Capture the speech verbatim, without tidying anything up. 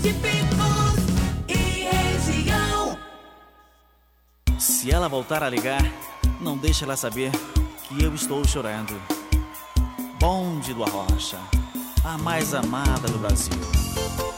de Picos e região. Se ela voltar a ligar, não deixe ela saber que eu estou chorando. Bonde do Arrocha, a mais amada do Brasil.